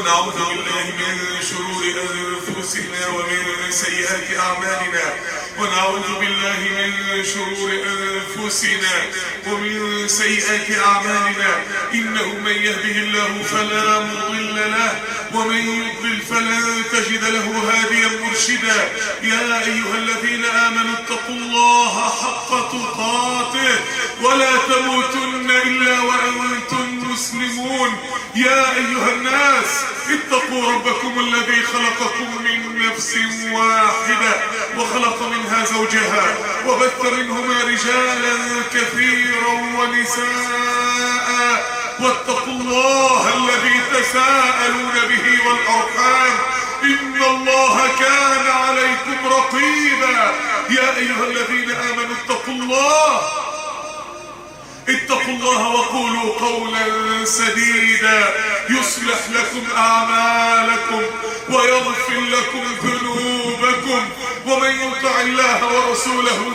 ونعوذ بالله من شرور أنفسنا ومن سيئات أعمالنا ونعوذ بالله من شرور أنفسنا ومن سيئات أعمالنا إنه من يهده الله فلا مضل له ومن يضلل فلن تجد له هاديا مرشدا. يا أيها الذين آمنوا اتقوا الله حق تقاته ولا تموتن إلا وأنتم مسلمون. يا أيها الناس اتقوا ربكم الذي خلقكم من نفس واحدة وخلق منها زوجها وبث منهما رجالا كثيرا ونساء واتقوا الله الذي تساءلون به والأرحام إن الله كان عليكم رقيبا. يا أيها الذين آمنوا اتقوا الله وقولوا قولا سديدا يصلح لكم أعمالكم ويغفر لكم ذنوبكم ومن يطع الله ورسوله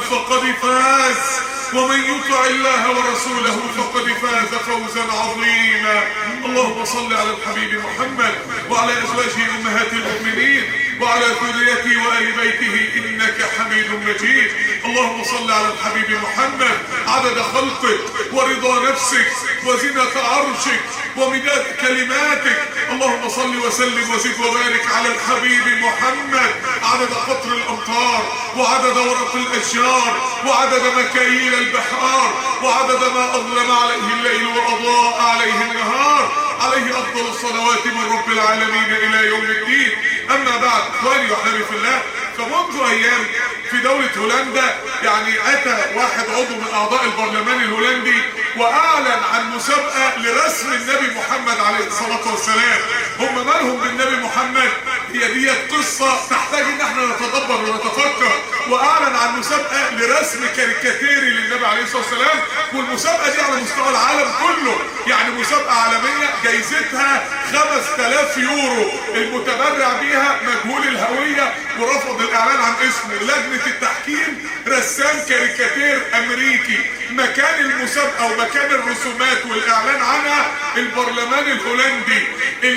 فقد فاز فوزا عظيما. اللهم صل على الحبيب محمد وعلى أزواجه أمهات المؤمنين وعلى ذريته وآل بيته إنك حميد مجيد. اللهم صل على الحبيب محمد عدد خلقك ورضا نفسك وزنة عرشك ومداد كلماتك. اللهم صل وسلم وزد وبارك على الحبيب محمد عدد قطر الأمطار وعدد ورق الأشجار وعدد مكاييل البحار وعدد ما أظلم عليه الليل وأضاء عليه النهار. عليه أفضل الصلوات من رب العالمين إلى يوم الدين. أما بعد إخواني وأحبابي في الله، فمنذ أيام في دولة هولندا أتى واحد عضو من أعضاء البرلمان الهولندي وأعلن عن مسابقة لرسم النبي محمد عليه الصلاة والسلام. هم مالهم بالنبي محمد؟ هي ديت قصة تحتاج ان احنا نتدبر ونتفكر. وأعلن عن مسابقة لرسم كاريكاتيري للنبي عليه الصلاة والسلام، والمسابقة دي على مستوى العالم كله، مسابقة عالمية جايزتها 5000 يورو. المتبرع بيها مجهول الهوية ورفض الإعلان عن اسمه. لجنة التحكيم رسام كاريكاتير أمريكي. مكان المسابقة ومكان الرسومات والإعلان عنها البرلمان الهولندي.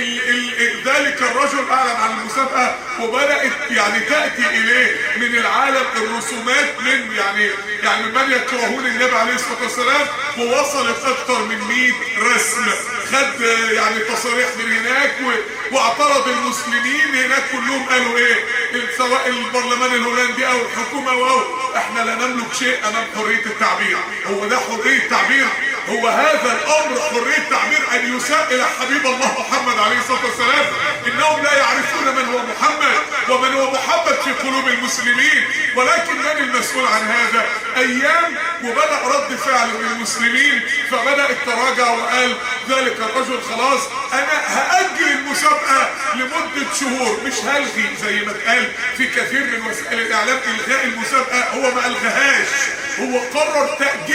ذلك الرجل أعلن عن المسابقة وبدأت تأتي إليه من العالم الرسومات من من يكرهون النبي عليه الصلاة والسلام، ووصلت أكثر من 100 رسم. خد تصاريح من هناك واعترض المسلمين هناك كلهم قالوا ايه؟ سواء البرلمان الهولندي او الحكومة احنا لا نملك شيء امام حرية التعبير. هو ده حرية تعبير؟ هو هذا الامر حرية تعبير ان يساء الى حبيب الله محمد عليه الصلاة والسلام؟ انهم لا يعرفون من هو محمد ومن هو محمد في قلوب المسلمين. ولكن من المسؤول عن هذا؟ ايام وبدأ رد فعل من المسلمين، فبدأ التراجع وقال ذلك الرجل خلاص انا هأجل المسابقة لمدة شهور، مش هلغي زي ما اتقال في كثير من وسائل الاعلام الغاء المسابقة. هو ما الغاهاش، هو قرر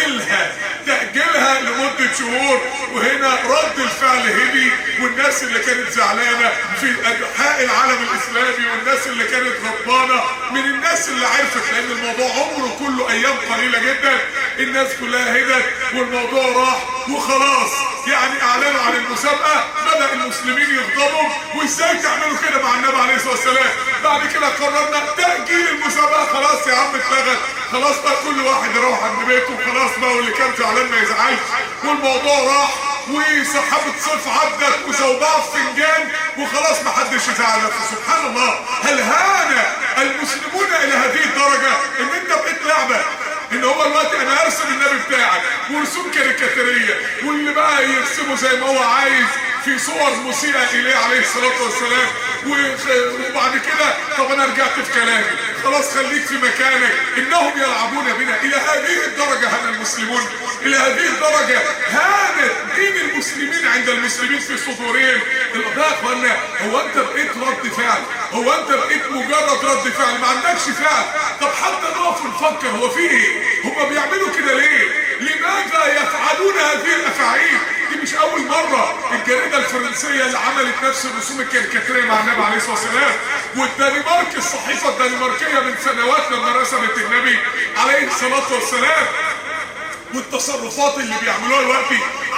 تأجيلها لمدة شهور. وهنا رد الفعل هدي، والناس اللي كانت زعلانة في انحاء العالم الاسلامي والناس اللي كانت غضبانة من الناس اللي عرفت، لان الموضوع عمره كله ايام قليلة جدا. الناس كلها هدت والموضوع راح وخلاص. اعلنوا عن المسابقة، بدأ المسلمين يغضبوا وازاي تعملوا كده مع النبي عليه الصلاة والسلام. بعد كده قررنا تأجيل المسابقة. خلاص يا عم اتلغت، خلاص بقى كل واحد يروح عند بيته، خلاص بقى واللي كان زعلان ما يزعلش، والموضوع راح وسحابة صيف عدت وزوبعة في فنجان وخلاص ما حدش يزعل نفسه. سبحان الله، هل هان المسلمون الى هذه الدرجة ان انت بقيت لعبة؟ ان هو الوقت انا ارسم النبي بتاعك ورسوم كاريكاتيرية واللي بقى يرسمه زي ما هو عايز في صور مسيئة اليه عليه الصلاة والسلام. وبعد كده طب انا رجعت في كلامي، خلاص خليك في مكانك. انهم يلعبون بنا الى هذه الدرجة. هان المسلمون الى هذه الدرجة، هانت دين المسلمين عند المسلمين في صدورهم. يا اخوانا، هو انت بقيت رد فعل؟ هو انت بقيت مجرد رد فعل ما عندكش فعل؟ طب حتى نقف ونفكر هو في ايه؟ هم بيعملوا كده ليه؟ لماذا يفعلون هذه الافاعيل؟ دي مش اول مرة. الجريدة الفرنسية اللي عملت نفس الرسوم الكاريكاتيرية مع النبي عليه الصلاة والسلام، والدنمارك الصحيفة الدنماركية من سنوات لما رسمت النبي عليه الصلاة والسلام، والتصرفات اللي بيعملوها دلوقتي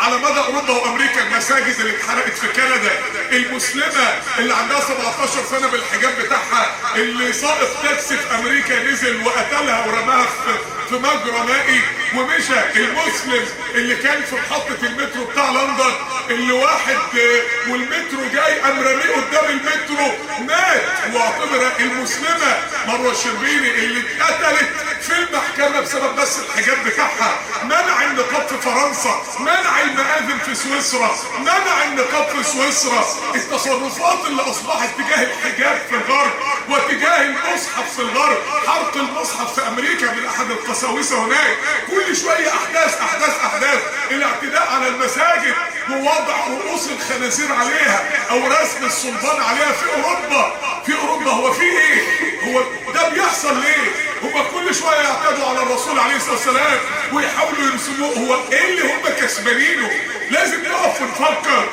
على مدى اوروبا وامريكا المساجد اللي اتحرقت في كندا، المسلمه اللي عندها 17 سنه بالحجاب بتاعها، اللي سائق تاكسي في امريكا نزل وقتلها ورماها في مجرى مائي ومشى، المسلم اللي كان في محطه المترو بتاع لندن اللي واحد والمترو جاي قام راميه قدام المترو مات واعتبر، المسلمه مروه الشربيني اللي اتقتلت في المحكمه بسبب بس الحجاب بتاعها، منع النقاب في فرنسا، منع المآذن في سويسرا، منع النقاب في سويسرا. التصرفات اللي اصبحت تجاه الحجاب في الغرب وتجاه المصحف في الغرب، حرق المصحف في امريكا من احد القساوسه هناك، كل شويه احداث احداث احداث، الاعتداء على المساجد ووضع رؤوس الخنازير عليها او رسم الصلبان عليها في اوروبا. في اوروبا هو في ايه؟ هو ده بيحصل ليه؟ هما كل شويه يعتدوا على الرسول عليه الصلاه والسلام ويحاولوا يرسموه، هو ايه اللي هم كسبانينه؟ لازم نقف ونفكر.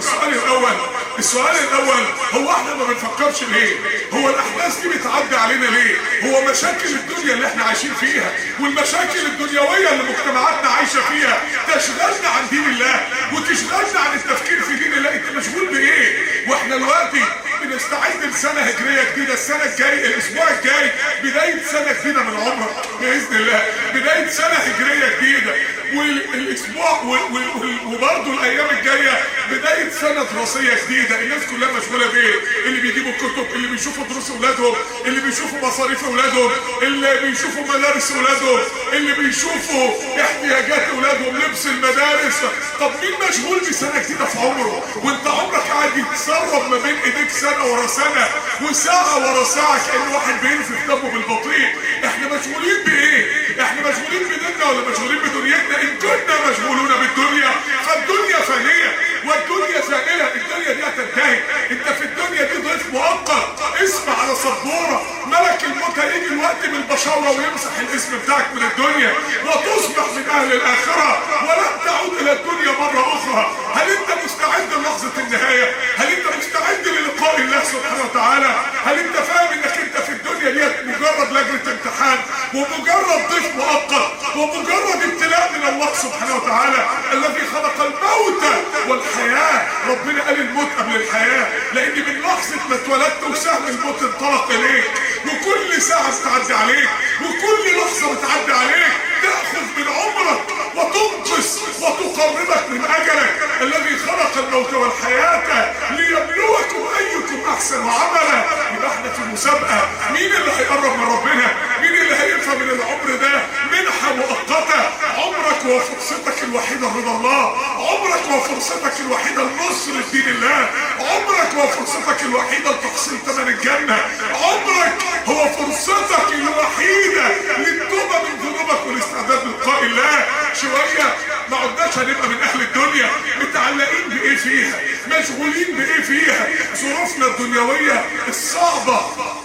السؤال الاول هو احنا ما بنفكرش ليه؟ هو الاحداث دي بتعدي علينا ليه؟ هو مشاكل الدنيا اللي احنا عايشين فيها والمشاكل الدنيويه اللي مجتمعاتنا عايشه فيها تشغلنا عن دين الله وتشغلنا عن التفكير في دين الله. انت مشغول بايه؟ واحنا دلوقتي بنستعد لسنه هجريه جديده، السنه الجايه الاسبوع الجاي بدايه سنه جديده من عمرك باذن الله، بدايه سنه هجريه جديده، والاسبوع وبرضه الايام الجايه بدايه سنه دراسيه جديده. الناس كلها مشغوله بايه؟ اللي بيجيبوا كتب، اللي بيشوفوا دروس اولادهم، اللي بيشوفوا مصاريف اولادهم، اللي بيشوفوا مدارس اولادهم، اللي بيشوفوا احتياجات اولادهم، لبس المدارس. طب مين مشغول بسنه جديده في عمره وانت عمرك قاعد يتسرب ما بين ايديك سنه ورا سنه وساعه ورا ساعه كأن واحد بينزف دمه بالبطيء؟ احنا مشغولين بايه؟ احنا مشغولين بديننا ولا مشغولين بدنيتنا؟ ان كنا مشغولون بالدنيا فالدنيا فانيه والدنيا زائله، الدنيا دي هتنتهي. انت في الدنيا دي ضيف مؤقت، اسم على سبوره، ملك الموت هيجي الوقت بالبشاره ويمسح الاسم بتاعك من الدنيا وتصبح من اهل الاخره ولن تعود الى الدنيا مره اخرى. هل انت مستعد للحظه النهايه؟ هل انت مستعد للقاء الله سبحانه وتعالى؟ هل انت فاهم انك انت في الدنيا دي مجرد لجنه امتحان ومجرد ضيف مؤقت ومجرد ابتلاء من الله سبحانه وتعالى الذي خلق الموت والحياه؟ ربنا قال الموت قبل الحياه، لان من لحظه ما اتولدت وسهم الموت انطلق اليك، وكل ساعه بتعدي عليك وكل لحظه بتعدي عليك تاخذ من عمرك وتنقص وتقربك من اجلك الذي خلق الموت والحياه ليبلوكم ايكم احسن عملا. يبقى احنا في مسابقه، مين اللي هيقرب من ربنا؟ مين اللي هيفهم من العمر ده منحه مؤقته؟ عمرك وفرصتك الوحيده رضا الله، عمرك وفرصتك الوحيده لنصر دين الله، عمرك وفرصتك الوحيده لتحصيل ثمن الجنه، عمرك هو فرصتك الوحيده للتوبه من ذنوبك والاستعداد للقاء الله. شويه ما عدناش هنبقى من اهل الدنيا متعلقين بايه فيها، مشغولين بايه فيها. ظروفنا الدنيويه الصعبه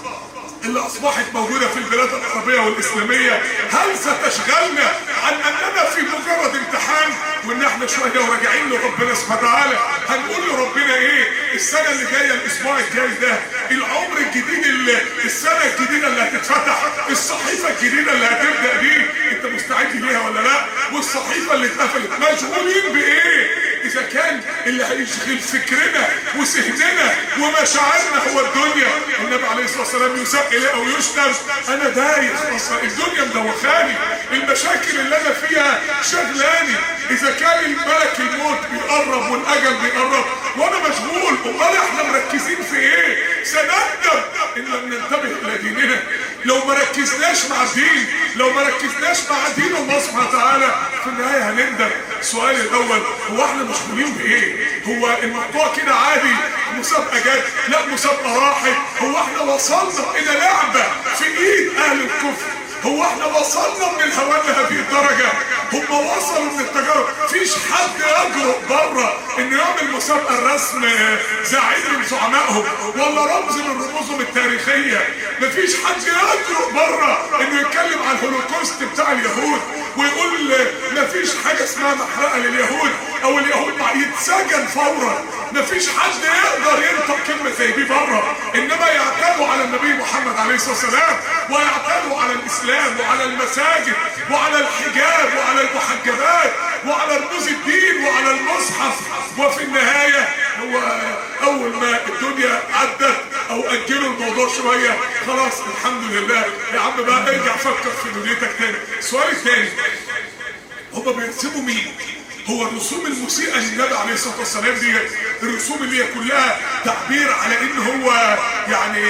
اللي اصبحت موجودة في البلاد العربية والاسلامية هل ستشغلنا عن اننا في مجرد امتحان وان احنا شوية وراجعين لربنا سبحانه وتعالى؟ هنقول لربنا ايه السنة اللي جاية، الاسبوع الجاي ده، العمر الجديد، السنة الجديدة اللي هتتفتح، الصحيفة الجديدة اللي هتبدأ دي، انت مستعد ليها ولا لا؟ والصحيفة اللي اتقفلت مشغولين بايه؟ اذا كان اللي هيشغل فكرنا وسهننا ومشاعرنا هو الدنيا، النبي عليه الصلاه والسلام يساء اليه او يشتم انا دايخ اصلا، الدنيا مدوخاني، المشاكل اللي انا فيها شغلاني. اذا كان الملك الموت بيقرب والاجل بيقرب وانا مشغول، امال احنا مركزين في ايه؟ سنندم ان لم ننتبه الى ديننا. لو ما ركزناش مع الدين، لو ما ركزناش مع دين الله سبحانه وتعالى في النهايه هنندم. السؤال الاول هو احنا مشغولين بايه؟ هو الموضوع كده عادي مسابقه جت؟ لا مسابقه راحت. هو احنا وصلنا الى لعبه في ايد اهل الكفر؟ هو احنا وصلنا من الهوان لهذه الدرجه؟ هم وصلوا من التجارب. مفيش حد يجرؤ بره انه يعمل مسابقه الرسم زعيم من زعمائهم ولا رمز من رموزهم التاريخيه. مفيش حد يجرؤ بره انه يتكلم عن الهولوكوست بتاع اليهود ويقول مفيش حاجة اسمها محرقة لليهود او اليهود يتسجن فورا. مفيش حد يقدر ينطق كلمة زي دي بره، انما يعتادوا على النبي محمد عليه الصلاة والسلام، ويعتادوا على الاسلام وعلى المساجد وعلى الحجاب وعلى المحجبات وعلى رموز الدين وعلى المصحف. وفي النهاية هو اول ما الدنيا عدت او اجلوا الموضوع شوية، خلاص الحمد لله يا عم بقى ارجع فكر في دنيتك تاني. السؤال الثاني، هما بيرسموا مين؟ هو الرسوم المسيئة للنبي عليه الصلاة والسلام دي الرسوم اللي هي كلها تعبير على ان هو يعني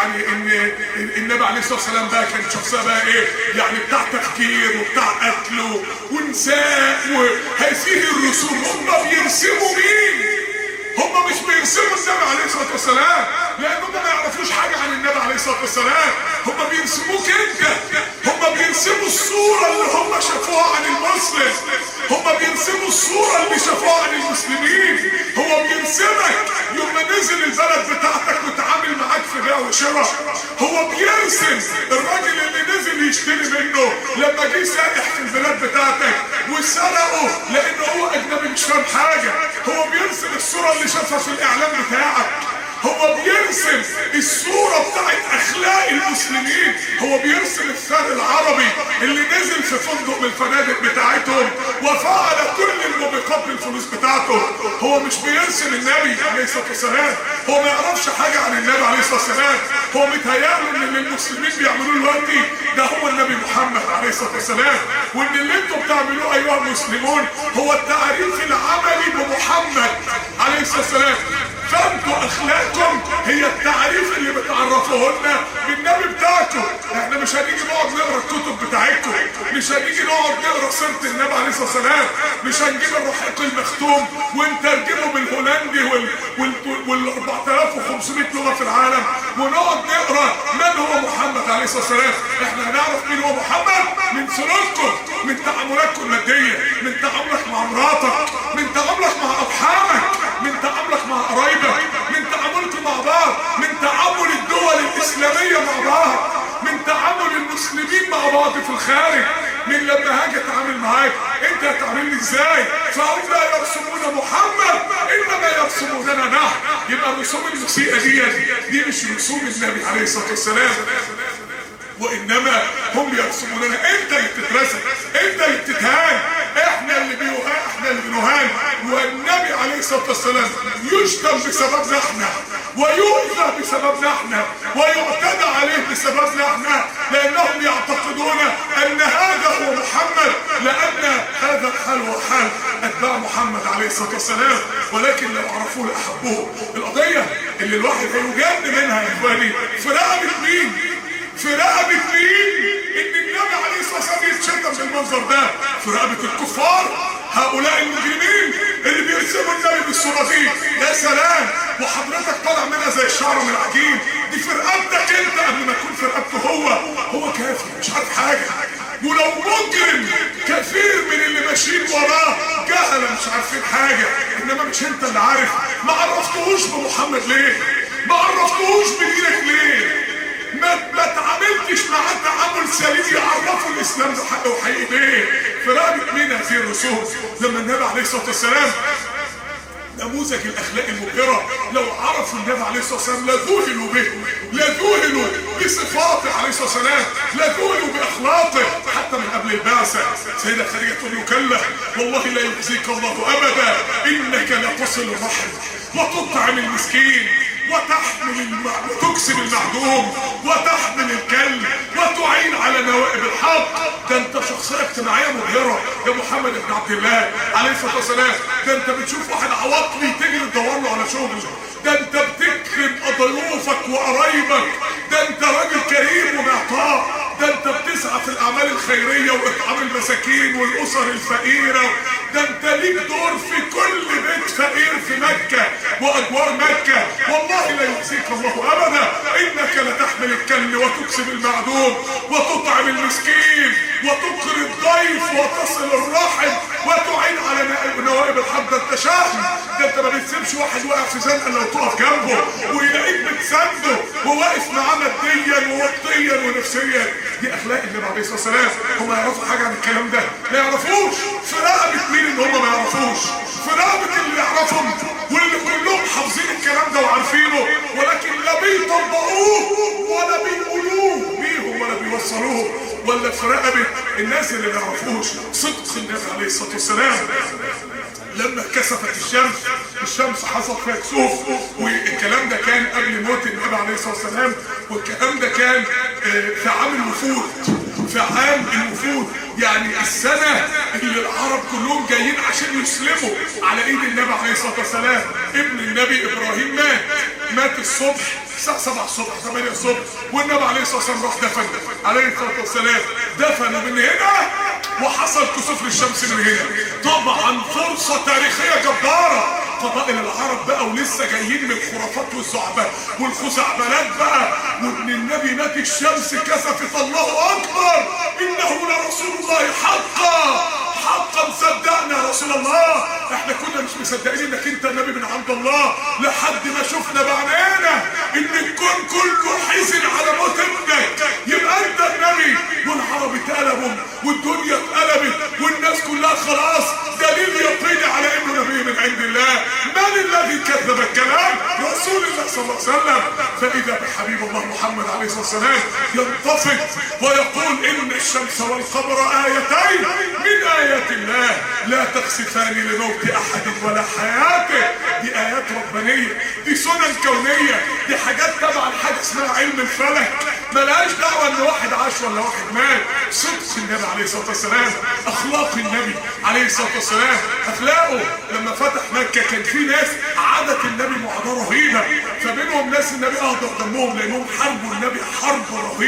ان النبي عليه الصلاة والسلام بقى كان شخصية بقى ايه؟ يعني بتاع تفكير وبتاع قتل ونساء. وهذه الرسوم هما بيرسموا مين؟ هما مش بيرسموا النبي عليه الصلاة والسلام، لان هما ما يعرفوش حاجة عن النبي عليه الصلاة والسلام. هما بيرسموك انت، هما بيرسموا الصورة اللي هما شافوها عن المسلم، هما بيرسموا الصورة اللي شافوها عن المسلمين. هو بيرسمك يوم ما نزل البلد بتاعتك وتعامل معاك في بيع وشراء. هو بيرسم الراجل اللي نزل يشتري منه لما جه سائح في البلاد بتاعتك وسرقه لانه هو اجنبي مش فاهم حاجة. هو بيرسم الصورة اللي شافها في الاعلام بتاعك. هو بيرسم الصورة بتاعت اخلاق المسلمين. هو بيرسم الثار العربي اللي نزل في فندق من الفنادق بتاعتهم وفعل كل الموبقات بالفلوس بتاعته. هو مش بيرسم النبي عليه الصلاة والسلام، هو ما يعرفش حاجة عن النبي عليه الصلاة والسلام. هو متهيأله ان اللي المسلمين بيعملوه دلوقتي ده هو النبي محمد عليه الصلاة والسلام، وان اللي انتم بتعملوه ايها المسلمون هو التعريف العملي بمحمد عليه الصلاة والسلام. فانتوا اخلاقكم هي التعريف اللي بتعرفوه لنا بالنبي بتاعكم. احنا مش هنيجي نقعد نقرا الكتب بتاعتكم، مش هنيجي نقعد نقرا سيره النبي عليه الصلاه والسلام، مش هنجيب الرحيق المختوم ونترجمه بالهولندي وال 4500 لغه في العالم ونقعد نقرا من هو محمد عليه الصلاه والسلام. احنا هنعرف مين هو محمد من سلوككم، من تعاملاتكم الماديه، من تعاملك مع مراتك، من تعاملك مع اصحابك، من تعاملك مع قرايبك، من تعاملكم مع بعض، من تعامل الدول الاسلاميه مع بعض، من تعامل المسلمين مع بعض في الخارج. من لما هاجي اتعامل معاك انت هتعاملني ازاي؟ فهم لا يرسمون محمد انما يرسموننا نحن. يبقى الرسوم المسيئه دي مش رسوم النبي عليه الصلاه والسلام، وانما هم يرسموننا. انت اللي بتترسم، انت اللي بتتهان، احنا اللي بنهان. والنبي عليه الصلاه والسلام يشتم بسببنا احنا، ويؤذى بسببنا احنا، ويعتدى عليه بسببنا احنا، لانهم يعتقدون ان هذا هو محمد، لان هذا الحال هو حال اتباع محمد عليه الصلاه والسلام. ولكن لو عرفوه لاحبوه. القضيه اللي الواحد هيجن منها يا اخواني في رقبه مين؟ في رقبة مين؟ ان النبي عليه الصلاة والسلام يتشتم بالمنظر ده في رقبة الكفار، هؤلاء المجرمين اللي بيرسموا النبي بالصورة دي. يا سلام، وحضرتك طالع منها زي الشعر من العجين. دي في رقبتك انت قبل ما تكون في رقبته هو كافر مش عارف حاجة. ولو مجرم كثير من اللي ماشيين وراه جهلة مش عارفين حاجة، انما مش انت اللي عارف. ما عرفتهوش بمحمد ليه؟ ما عرفتهوش بدينك ليه؟ ما تعاملتش معاه تعامل سليم يعرفوا الاسلام ده حق وحقيقي ليه؟ في رقبة مين هذه الرسوم؟ لما النبي عليه الصلاه والسلام نموذج الاخلاق المبهره، لو عرفوا النبي عليه الصلاه والسلام لذهلوا به، لذهلوا بصفاته عليه الصلاه والسلام، لذهلوا باخلاقه حتى من قبل البعثه. سيده خديجه تقول له كلا والله لا يخزيك الله ابدا انك لتصل الرحم وتطعم المسكين وتكسب المعدوم وتحمل الكلب وتعين على نوائب الحق. ده انت شخصيه اجتماعيه مبهره يا محمد بن عبد الله عليه الصلاه والسلام. ده انت بتشوف واحد عواطلي تجري تدور له على شغل. ده انت بتكرم ضيوفك وقرايبك. ده انت راجل كريم ومعطاء. ده انت بتسعى في الاعمال الخيريه واطعام المساكين والاسر الفقيره. ده انت ليك دور في كل بيت فقير في مكه واجوار مكه. والله لا يخزيك الله ابدا انك لتحمل الكل وتكسب المعدوم وتطعم المسكين وتقري الضيف وتصل الرحم وتعين على نوائب الحق. ده انت شهم، ده انت ما بتسيبش واحد واقع في زنقه لو تقف جنبه ويلاقيك بتسنده وواقف معاه ماديا ووقتيا ونفسيا. دي اخلاق النبي عليه الصلاه والسلام. هم يعرفوا حاجه عن الكلام ده؟ ما يعرفوش. في رقبه مين ان هم ما يعرفوش؟ في رقبه اللي يعرفهم واللي كلهم حافظين الكلام ده وعارفينه، ولكن لا بيطبقوه ولا بيقولوه بيهم ولا بيوصلوه. ولا في رقبه الناس اللي ما يعرفوش صدق النبي عليه الصلاه والسلام. لما كسفت الشمس حصل فيها كسوف، والكلام ده كان قبل موت النبي عليه الصلاه والسلام، والكلام ده كان في عام الوفود. في عام الوفود يعني السنه اللي العرب كلهم جايين عشان يسلموا على ايد النبي عليه الصلاه والسلام. ابن النبي ابراهيم مات الصبح الساعه 7 الصبح 8 الصبح، والنبي عليه الصلاه والسلام راح دفن عليه الصلاه والسلام. دفن من هنا وحصل كسوف للشمس من هنا. طبعا فرصه تاريخيه جباره. قبائل العرب بقى ولسه جايين من الخرافات والزعبات والخزعبلات بقى، وابن النبي مات الشمس كسفت. الله اكبر، انه لرسول الله حقا حقا. صدقنا يا رسول الله، احنا كنا مش مصدقين انك انت النبي من عند الله لحد ما شفنا بعينينا ان الكون كله حزن على موت ابنك. يبقى انت النبي. والعرب اتقلبوا والدنيا اتقلبت والناس كلها خلاص دليل يقيني على انه نبي من عند الله. من الذي كذب الكلام؟ رسول الله صلى الله عليه وسلم. فاذا بحبيب الله محمد عليه الصلاه والسلام ينتفض ويقول ان الشمس والقمر ايتين من ايات الله لا تخسفان لموت احد ولا حياته. دي ايات ربانيه، دي سنن كونيه، دي حاجات تبع الحاجه اسمها علم الفلك، ملهاش دعوه ان واحد عاش ولا واحد مات. صدق النبي عليه الصلاه والسلام، اخلاق النبي عليه الصلاه والسلام، اخلاقه. لما فتح مكه كان في ناس عادت النبي معاداه رهيبه، فبينهم ناس النبي اهدر دمهم لانهم حاربوا النبي حرب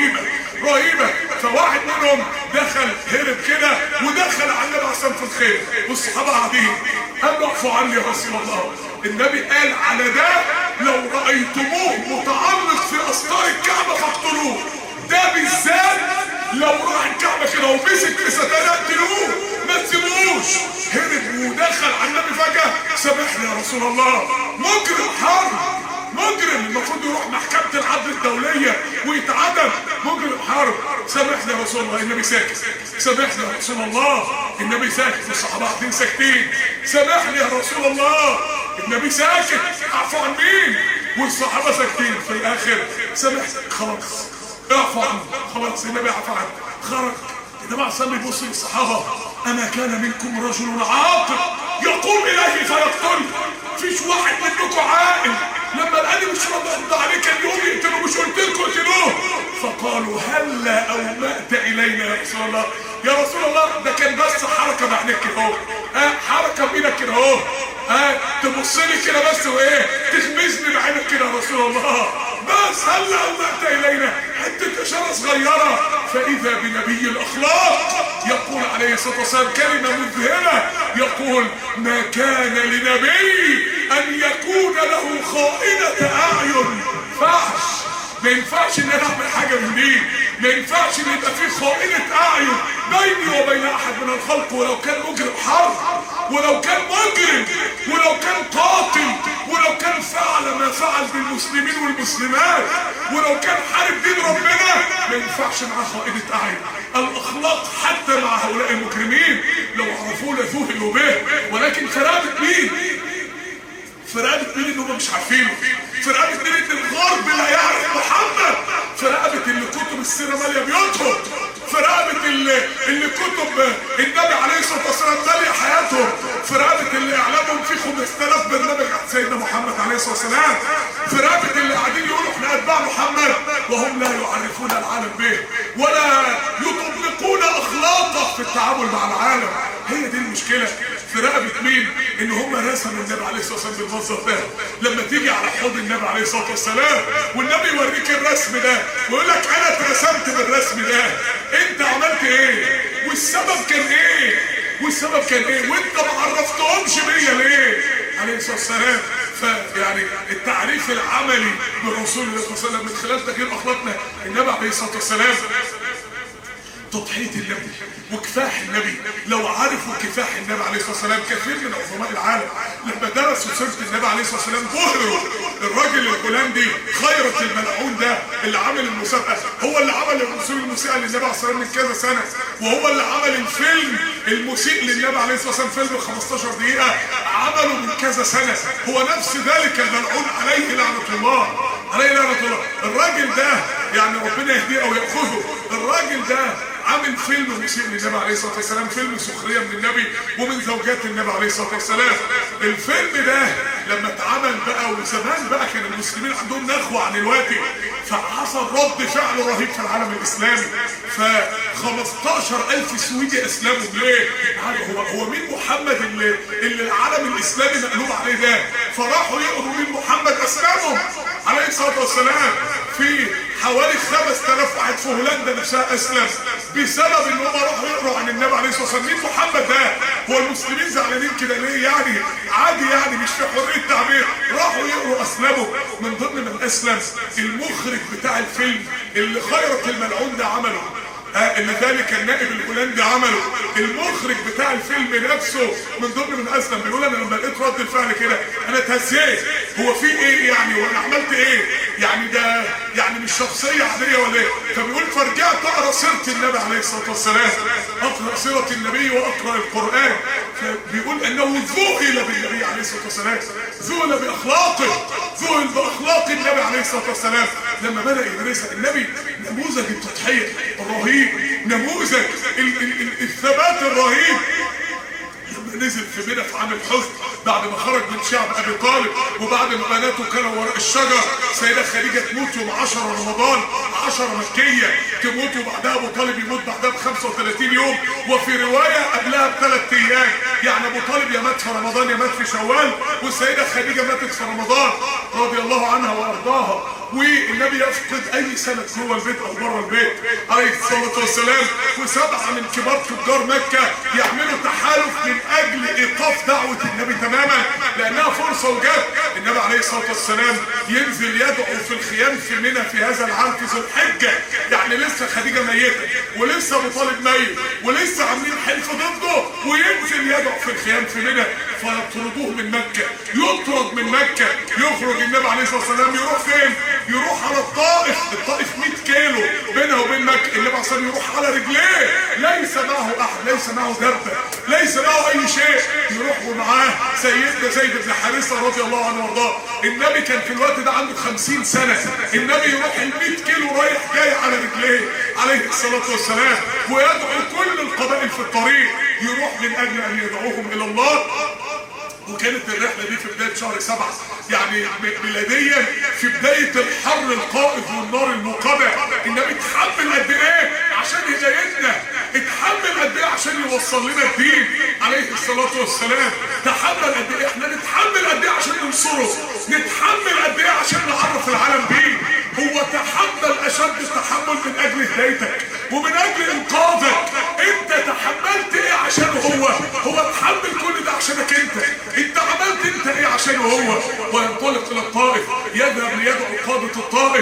رهيبه. فواحد منهم دخل هرب كده ودخل على النبي عشان في الخير، والصحابه قاعدين. قال له اعفوا عني يا رسول الله. النبي قال على ده لو رايتموه متعلق في استار الكعبه فاقتلوه. ده بالذات لو راح الكعبه كده ومسك في ستان اقتلوه، ما تسيبوش. هرب ودخل على النبي فجاه. سامحني يا رسول الله، مجرم حرب، مجرم المفروض يروح محكمة العدل الدولية ويتعدم. مجرم حرب. سامحني يا رسول الله. النبي ساكت. سامحني يا رسول الله. النبي ساكت والصحابة قاعدين ساكتين. سامحني يا رسول الله. النبي ساكت. اعفو عن مين؟ والصحابة ساكتين. في الاخر سامحني خلاص اعفو عنه. خلاص النبي عفو عنه. خرج النبي عليه الصلاة يبص للصحابة. اما كان منكم رجل عاقل يقوم اليه فيقتله. فيش واحد منكم عاقل لما القلب مش راضي عليه كان يقوم يقتلوه؟ مش قلت لكم اقتلوه؟ فقالوا هلا اومأت الينا يا رسول الله. يا رسول الله ده كان بس حركه بعينك كده اهو، حركه بايدك كده اهو، تبص لي كده بس وايه تخمزني بعينك كده يا رسول الله. بس هلا اومأت الينا، حته اشاره صغيره. فاذا بنبي الاخلاق يقول عليه الصلاه والسلام كلمه مذهله، يقول ما كان لنبي ان يكون له خائنة اعين. ما ينفعش ان انا اعمل حاجه من دي. ما ينفعش ان يبقى في خائنة اعين بيني وبين احد من الخلق، ولو كان مجرم حرب، ولو كان مجرم، ولو كان قاتل، ولو كان فعل ما فعل بالمسلمين والمسلمات، ولو كان حارب دين ربنا. ما ينفعش معاه خائنة اعين. الاخلاق حتى مع هؤلاء المجرمين لو عرفوه لذهلوا به. ولكن في رقبة مين؟ في رقبة مين اللي هم مش عارفينه؟ في رقبة مين اللي الغرب لا يعرف محمد؟ في رقبة اللي كتب السيرة مالية بيوتهم، في رقبة اللي كتب النبي عليه الصلاة والسلام مالية حياتهم، في رقبة اللي اعلامهم في 5000 برنامج عن سيدنا محمد عليه الصلاة والسلام، في رقبة اللي قاعدين يقولوا احنا اتباع محمد وهم لا يعرفون العالم به ولا يطبقون اخلاقه في التعامل مع العالم. هي دي المشكلة. في رقبة مين؟ ان هم رسموا النبي عليه الصلاة والسلام بالمنظر ده. لما تيجي على حوض النبي عليه الصلاة والسلام والنبي يوريك الرسم ده ويقول لك انا اترسمت بالرسم ده، انت عملت ايه؟ والسبب كان ايه؟ وانت ما عرفتهمش بيا ليه؟ عليه الصلاة والسلام. فيعني التعريف العملي برسول الله صلى الله عليه وسلم من خلال تغيير اخلاقنا. النبي عليه الصلاة والسلام تضحية النبي وكفاح النبي. لو عرفوا كفاح النبي عليه الصلاة والسلام كثير من عظماء العالم لما درسوا سيرة النبي عليه الصلاة والسلام ظهروا. الراجل الهولندي خيرت الملعون ده اللي عمل المسابقة هو اللي عمل الرسول المسيء للنبي عليه الصلاة والسلام من كذا سنة، وهو اللي عمل الفيلم المسيء للنبي عليه الصلاة والسلام فيلم 15 دقيقة عمله من كذا سنة. هو نفس ذلك الملعون عليه لعنة الله، عليه لعنة الله. الراجل ده يعني ربنا يهديه او يأخذه. الراجل ده عامل فيلم مسيء للنبي عليه الصلاة والسلام، فيلم سخرية من النبي ومن زوجات النبي عليه الصلاة والسلام. الفيلم ده لما اتعمل بقى وزمان بقى كان المسلمين عندهم نخوة عن الوقت، فحصل رد فعل رهيب في العالم الإسلامي. ف15,000 سويدي أسلموا. ليه؟ هو مين محمد اللي العالم الإسلامي مقلوب عليه ده؟ فراحوا يقروا مين محمد أسلموا عليه الصلاة والسلام. في حوالي 5,000 واحد في هولندا نفسها أسلم بسبب ان هم راحوا يقروا عن النبي عليه الصلاه والسلام. مين محمد ده؟ هو المسلمين زعلانين كده ليه؟ يعني عادي، يعني مش في حريه تعبير. راحوا يقروا اسلموا. من ضمن من اسلم المخرج بتاع الفيلم اللي خيرت الملعون ده عمله، اللي ذلك النائب الهولندي عمله. المخرج بتاع الفيلم نفسه من ضمن من اسلم. بيقول انا لما لقيت رد الفعل كده انا اتهزيت. هو في ايه يعني وانا عملت ايه؟ يعني ده يعني مش شخصيه عاديه ولا ايه؟ فبيقول فرجعت اقرا سيره النبي عليه الصلاه والسلام، اقرا سيره النبي واقرا القران. فبيقول انه ذهل بالنبي عليه الصلاه والسلام، ذهل باخلاقه، ذهل باخلاق النبي عليه الصلاه والسلام لما بدا يمارس النبي نموذج التضحيه الرهيب، نموذج الثبات الرهيب. لما نزل في منى في عام الحزن بعد ما خرج من شعب ابي طالب وبعد ما بناته كانوا وراء الشجر، سيدة خديجة تموت يوم 10 رمضان، 10 مكية تموت وبعدها ابو طالب يموت بعدها ب 35 يوم، وفي رواية قبلها ب3 ايام. يعني ابو طالب يا مات في رمضان يا مات في شوال، والسيدة خديجة ماتت في رمضان رضي الله عنها وارضاها. والنبي يفقد اي سنة جوه البيت او بره البيت عليه الصلاة والسلام. وسبعة من كبار تجار مكة يعملوا تحالف من اجل ايقاف دعوة النبي تماما، لانها فرصة وجت. النبي عليه الصلاة والسلام ينزل يدعو في الخيام في منى في هذا العام في ذو الحجة. يعني لسه خديجة ميتة ولسه ابو طالب ميت ولسه عاملين حلف ضده، وينزل يدعو في الخيام في منى فيطردوه من مكة. يطرد من مكة، يخرج النبي عليه الصلاة والسلام يروح فين؟ يروح على الطائف. الطائف 100 كيلو بينها وبين مكة. النبي عليه الصلاة والسلام يروح على رجليه، ليس معه احد، ليس معه دابة، ليس معه اي شيء. يروح ومعاه سيدنا زيد بن حارثة رضي الله عنه وارضاه. النبي كان في الوقت ده عنده 50 سنة. النبي يروح 100 كيلو رايح جاي على رجليه عليه الصلاة والسلام، ويدعو كل القبائل في الطريق. يروح من اجل ان يدعوهم الى الله. وكانت الرحلة دي في بداية شهر 7 يعني ميلاديا، في بداية الحر القائد والنار الموقدة. النبي اتحمل قد ايه عشان هدايتنا، اتحمل قد ايه عشان يوصل لنا الدين عليه الصلاة والسلام. تحمل قد ايه، احنا نتحمل قد ايه عشان ننصره، نتحمل قد ايه عشان نعرف العالم بيه. هو تحمل اشد التحمل من اجل هدايتك ومن اجل انقاذك. انت تحملت ايه عشان هو تحمل كل ده عشانك انت عملت انت ايه عشانه هو. وينطلق الى الطائف، يذهب ليدعو قادة الطائف،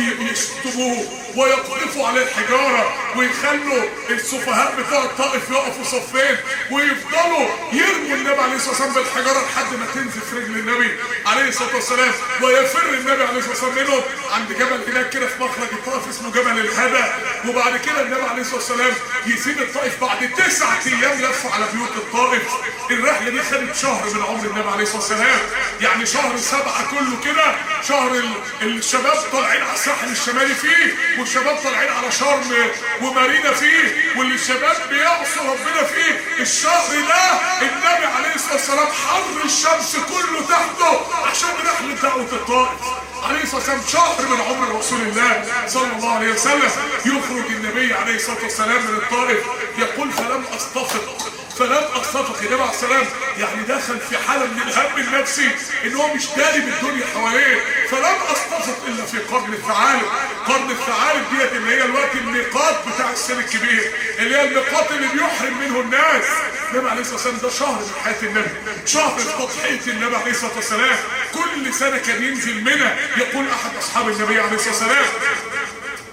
يشتموه ويقذفوا عليه الحجارة ويخلوا السفهاء بتوع الطائف يقفوا صفين ويفضلوا يرموا النبي عليه الصلاة والسلام بالحجارة لحد ما تنزل في رجل النبي عليه الصلاة والسلام، ويفر النبي عليه الصلاة والسلام منهم عند جبل هناك كده في مخرج الطائف اسمه جبل الهدى. وبعد كده النبي عليه الصلاة والسلام يسيب الطائف بعد 9 ايام لف على بيوت الطائف. الرحلة دي خدت شهر من عمر النبي عليه الصلاة والسلام. يعني شهر 7 كله كده شهر الشباب طالعين على الساحل الشمالي فيه، والشباب طالعين على شرم ومارينا فيه، واللي الشباب بيعصوا ربنا فيه. الشهر ده النبي عليه الصلاة والسلام حر الشمس كله تحته عشان رحلة دعوة الطائف عليه الصلاة والسلام. شهر من عمر رسول الله صلى الله عليه وسلم. يخرج النبي عليه الصلاة والسلام من الطائف يقول فلم أصطفق النبي عليه السلام. يعني دخل في حالة من الهم النفسي ان هو مش داري بالدنيا حواليه. فلم أصطفق الا في قرن الثعالب. قرن الثعالب ديت اللي هي الوقت الميقات بتاع السنة الكبير، اللي هي الميقات اللي بيحرم منه الناس. النبي عليه الصلاة والسلام ده شهر من حياة النبي، شهر تضحية النبي عليه الصلاة والسلام. كل سنة كان ينزل منى. يقول احد اصحاب النبي عليه الصلاة والسلام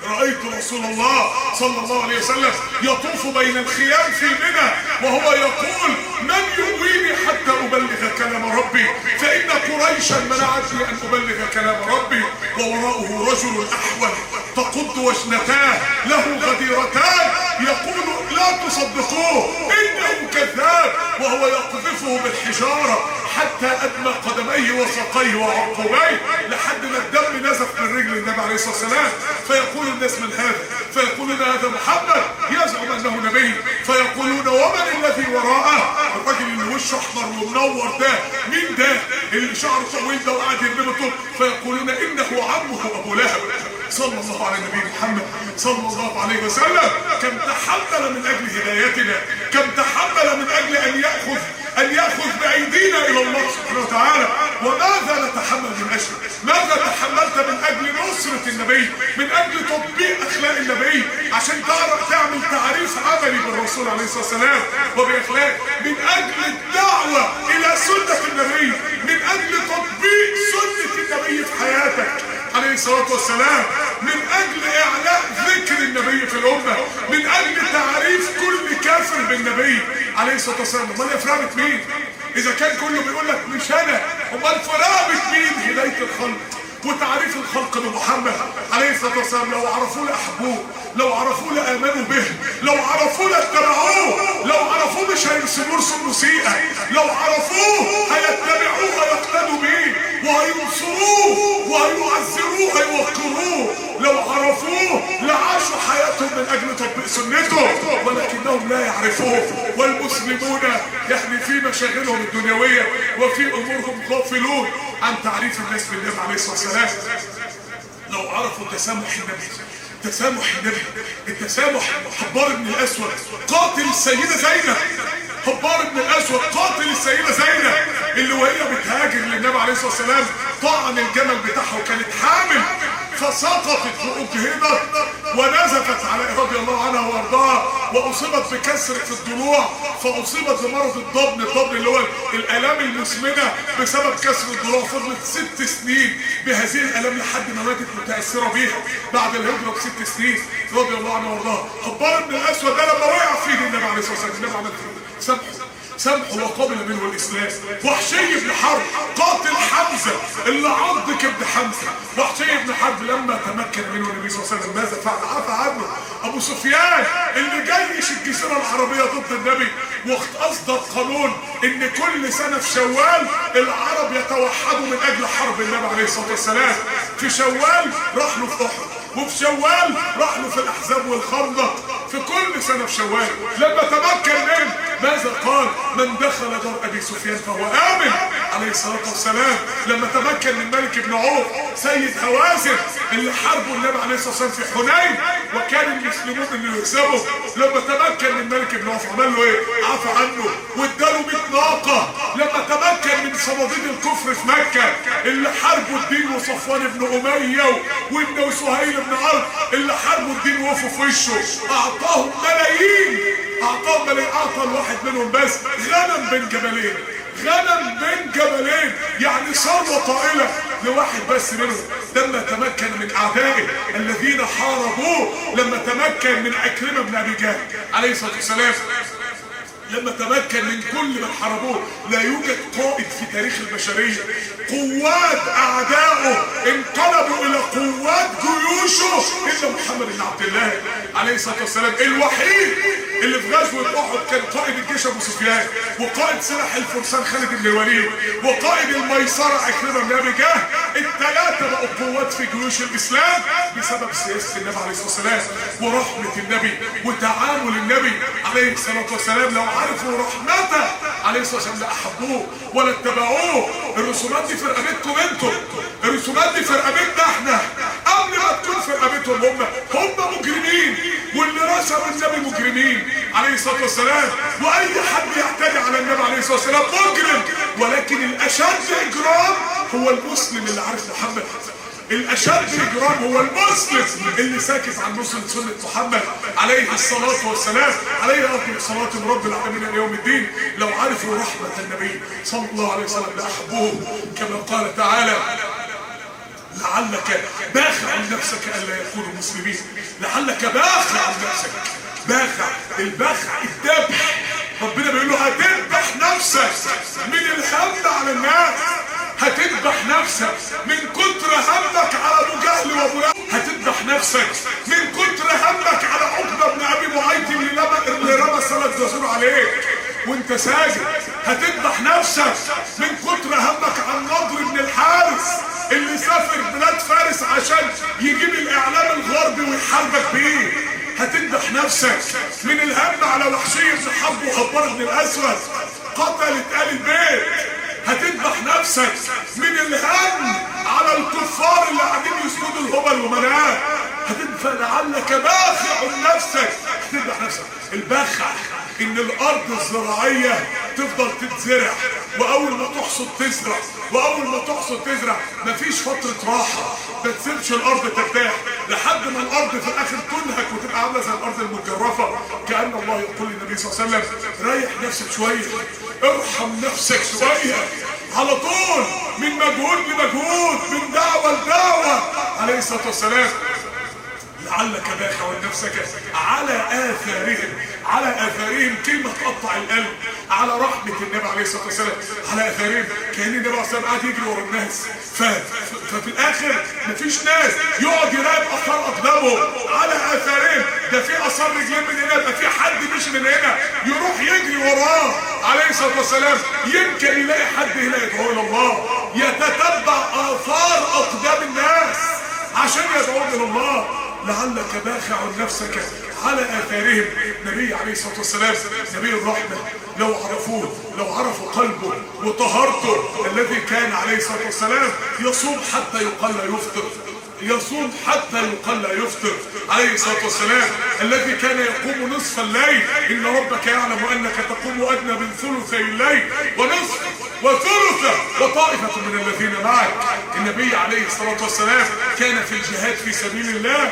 رأيت رسول الله صلى الله عليه وسلم يطوف بين الخيام في منى وهو يقول من يؤويني حتى أبلغ كلام ربي فإن قريشا منعتني أن أبلغ كلام ربي. ووراءه رجل أحول تقض وجنتاه له غديرتان يقول لا تصدقوه إنه كذاب وهو يقذفه بالحجارة حتى أدمى قدميه وساقيه وعقبيه لحد ما الدم نزف من رجل النبي عليه الصلاة والسلام. فيقول الناس من هذا؟ فيقولون هذا محمد يزعم أنه نبي. فيقولون ومن الذي وراءه؟ الراجل اللي وشه أحمر ومنور ده مين ده؟ اللي شعره طويل ده وقاعد يرمي طول. فيقولون إنه عمه أبو لهب. صلى الله على النبي محمد صلى الله عليه وسلم. كم تحمل من أجل هدايتنا، كم تحمل من أجل أن يأخذ بأيدينا إلى الله سبحانه وتعالى. وماذا نتحمل من أجل؟ ماذا تحملت من أجل نصرة النبي، من أجل تطبيق أخلاق النبي، عشان تعرف تعمل تعريف عملي بالرسول عليه الصلاة والسلام وبأخلاق، من أجل الدعوة إلى سنة النبي، من أجل تطبيق سنة النبي في حياتك عليه الصلاة والسلام، من أجل إعلاء ذكر النبي في الأمة، من أجل تعريف كل كافر بالنبي عليه الصلاة والسلام. امال يفرقت مين؟ إذا كان كله بيقول لك مش أنا، امال فرقت مين؟ هداية الخلق وتعريف الخلق بمحمد عليه الصلاة والسلام. لو عرفوه لأحبوه، لو عرفوه لآمنوا به، لو عرفوه لاتبعوه، لو عرفوه مش هيرسموه رسوم مسيئة، لو عرفوه هيتبعوه هيقتدوا بيه وهينصروه وهيعزروه هيوقروه، لو عرفوه لعاشوا حياتهم من أجل تطبيق سنته، ولكنهم لا يعرفوه. والمسلمون يعني في مشاغلهم الدنيوية وفي أمورهم غافلون عن تعريف الناس بالنبي عليه الصلاة والسلام. لو عرفوا تسامح النبي، تسامح النبي، التسامح. حبار بن الأسود قاتل السيدة زينب، حبار بن الأسود قاتل السيدة زينب اللي وهي بتهاجر للنبي عليه الصلاة والسلام طعن الجمل بتاعها وكانت حامل فسقطت وأجهضت ونزفت على رضي الله عنها وارضاها وأصيبت بكسر في الضلوع فأصيبت بمرض الضبن اللي هو الآلام المزمنة بسبب كسر الضلوع. فضلت 6 سنين بهذه الآلام لحد ما ماتت متأثرة بيها بعد الهجرة ب6 سنين رضي الله عنها وارضاها. حبار بن الأسود ده لما وقع فيه النبي عليه الصلاة والسلام النبي عمل فيه سامحه وقبل منه الإسلام. وحشي بن حرب قاتل حمزة اللي عض كبد حمزة. وحشي بن حرب لما تمكن منه النبي صلى الله عليه وسلم ماذا فعل؟ عفى عنه. أبو سفيان اللي جيش الجزيرة العربية ضد النبي وأصدر قانون إن كل سنة في شوال العرب يتوحدوا من أجل حرب النبي عليه الصلاة والسلام. في شوال راح له في أحد، وفي شوال راح له في الأحزاب والخندق، في كل سنة في شوال. لما تمكن منه ماذا قال؟ من دخل دار أبي سفيان فهو آمن عليه الصلاة والسلام. لما تمكن من ملك بن عوف سيد هوازن اللي حاربوا النبي عليه الصلاة والسلام في حنين وكان المسلمون اللي يكسبوا، لما تمكن من ملك بن عوف عمل له ايه؟ عفى عنه واداله 100 ناقة. لما تمكن من صناديد الكفر في مكة اللي حاربوا الدين وصفوان بن أمية وابن سهيل بن عرب اللي حاربوا الدين وقفوا في وشه أعطاهم ملايين، أعطى الواحد منهم بس غنم بين جبلين، غنم بين جبلين، يعني ثروة طائلة لواحد بس منهم. لما تمكن من أعدائه الذين حاربوه، لما تمكن من عكرمة بن أبي جهل عليه الصلاة والسلام، لما تمكن من كل من حاربوه. لا يوجد قائد في تاريخ البشرية قوات أعدائه انقلبوا إلى قوات جيوشه إلا محمد بن عبد الله عليه الصلاة والسلام. الوحيد اللي في غزوة أحد كان قائد الجيش أبو سفيان، وقائد سلاح الفرسان خالد بن الوليد، وقائد الميسرة عكرمة بن أبي جهل. الثلاثة بقوا قوات في جيوش الإسلام بسبب سياسة النبي عليه الصلاة والسلام ورحمة النبي وتعامل النبي عليه الصلاة والسلام. لو عرفوا رحمته عليه الصلاة والسلام لأحبوه ولا اتبعوه. الرسومات دي في رقبتكم انتم، الرسومات دي في رقبتنا احنا قبل ما تكون في رقبتهم هم مجرمين، واللي رسموا النبي مجرمين عليه الصلاة والسلام. وأي حد يعتدي على النبي عليه الصلاة والسلام مجرم، ولكن الأشد إجرام هو المسلم اللي عارف محمد. الأشد إجرام هو المسلم اللي ساكت عن نصرة سنة محمد عليه الصلاة والسلام، عليه أفضل الصلاة من رب العالمين إلى يوم الدين. لو عرفوا رحمة النبي صلى الله عليه وسلم لأحبوه كما قال تعالى لعلك باخع عن نفسك الا يكونوا مسلمين. لعلك باخع عن نفسك. باخع، البخع الذبح. ربنا بيقول له هتذبح نفسك من الهم على الناس، هتذبح نفسك من كتر همك على ابو جهل وابو لهب، هتذبح نفسك من كتر همك على عقبه بن ابي معيط اللي رمى ثلاث جزور عليك وانت ساجد، هتذبح نفسك من كتر همك عن نضر بن الحارث اللي سافر بلاد فارس عشان يجيب الاعلام الغربي ويحاربك بيه، هتذبح نفسك من الهم على وحشي بن حرب وخبار بن الاسود قتلت آل البيت، هتذبح نفسك من الهم على الكفار اللي قاعدين يسجدوا الهبل ومناه، هتدفع لعلك باخع نفسك. هتذبح نفسك. البخع ان الارض الزراعيه تفضل تتزرع، واول ما تحصد تزرع، واول ما تحصد تزرع، مفيش فتره راحه، ما تسيبش الارض ترتاح لحد ما الارض في الاخر تنهك وتبقى عامله زي الارض المتجرفه. كأن الله يقول للنبي صلى الله عليه وسلم ريح نفسك شويه، ارحم نفسك شويه، على طول من مجهود لمجهود، من دعوه لدعوه عليه الصلاه والسلام. لعلك باخع نفسك على آثارهم. على آثارهم كلمة تقطع القلب، على رحمة النبي عليه الصلاة والسلام. على آثارهم كأن النبي عليه الصلاة والسلام قاعد يجري ورا الناس، ففي الآخر مفيش ناس يقعد يراقب آثار أقدامهم. على آثارهم ده في آثار رجلين من هنا، ده في حد مش من هنا يروح يجري وراه عليه الصلاة والسلام، يمكن يلاقي حد هنا يدعو إلى الله، يتتبع آثار أقدام الناس عشان يدعو إلى الله. لعلك باخع نفسك على آثارهم. النبي عليه الصلاة والسلام نبي الرحمة، لو عرفوه، لو عرفوا قلبه وطهارته الذي كان عليه الصلاة والسلام يصوم حتى يقال لا يفطر، يصوم حتى يقال لا يفطر عليه الصلاة والسلام، الذي كان يقوم نصف الليل. إن ربك يعلم أنك تقوم أدنى من ثلثي الليل ونصف وثلثه وطائفة من الذين معك. النبي عليه الصلاة والسلام كان في الجهاد في سبيل الله،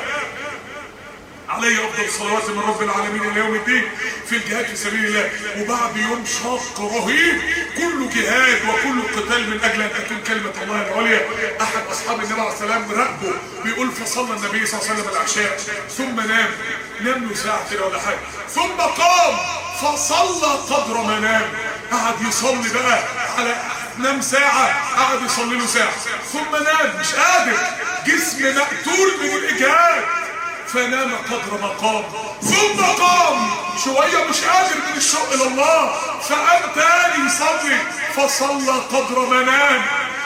عليه أفضل الصلوات من رب العالمين إلى يوم الدين، في الجهاد في سبيل الله. وبعد يوم شاق رهيب كله جهاد وكله قتال من أجل أن تكون كلمة الله العليا، أحد أصحاب النبي عليه السلام راقبه بيقول فصلى النبي صلى الله عليه وسلم العشاء ثم نام له ساعة كده ولا حاجة، ثم قام فصلى قدر ما نام. قعد يصلي بقى، على نام ساعة قعد يصلي له ساعة، ثم نام مش قادر، جسم مقتول من الإجهاد، فنام قدر ما قام، ثم قام شوية مش قادر من الشوق إلى الله، فقام تاني يصلي فصلى قدر ما نام،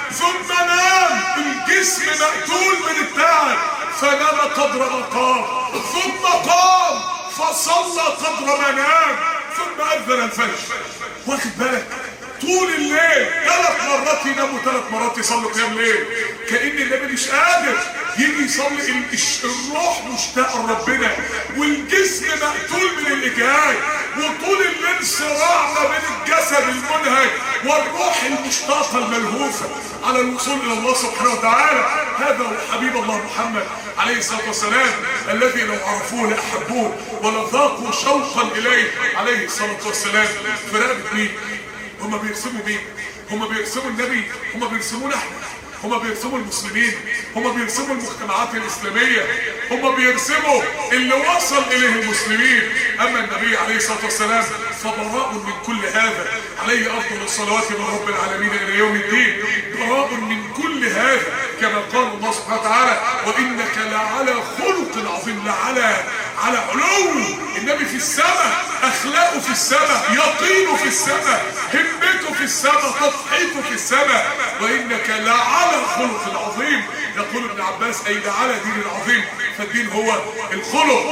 ثم نام الجسم مقتول من التعب، فنام قدر ما قام، ثم قام فصلى قدر ما نام، ثم أذن الفجر. واخد بالك؟ طول الليل 3 مرات يناموا، 3 مرات يصلوا قيام ليل، كأن النبي مش قادر يجي يصلي. الروح مشتاقة لربنا والجسم مقتول من الإجهاد، وطول الليل صراع ما بين الجسد المنهك والروح المشتاقة الملهوفة على الوصول إلى الله سبحانه وتعالى. هذا هو حبيب الله محمد عليه الصلاة والسلام الذي لو عرفوه لأحبوه ولذاقوا شوقا إليه عليه الصلاة والسلام. في رقبة مين؟ هما بيرسموا مين؟ هما بيرسموا النبي، هما بيرسمونا احنا، هما بيرسموا المسلمين، هما بيرسموا المجتمعات الإسلامية، هما بيرسموا اللي وصل إليه المسلمين. أما النبي عليه الصلاة والسلام فبراء من كل هذا، عليه أفضل الصلوات من رب العالمين إلى يوم الدين، براء من كل هذا، كما قال الله سبحانه وتعالى وإنك لعلى خلق عظيم. على علو. النبي في السماء، أخلاقه في السماء، يقينه في السماء، همته في السماء، تضحيته في السماء، وإنك لعلى خلق عظيم. يقول ابن عباس أي لعلى دين عظيم، فالدين هو الخلق.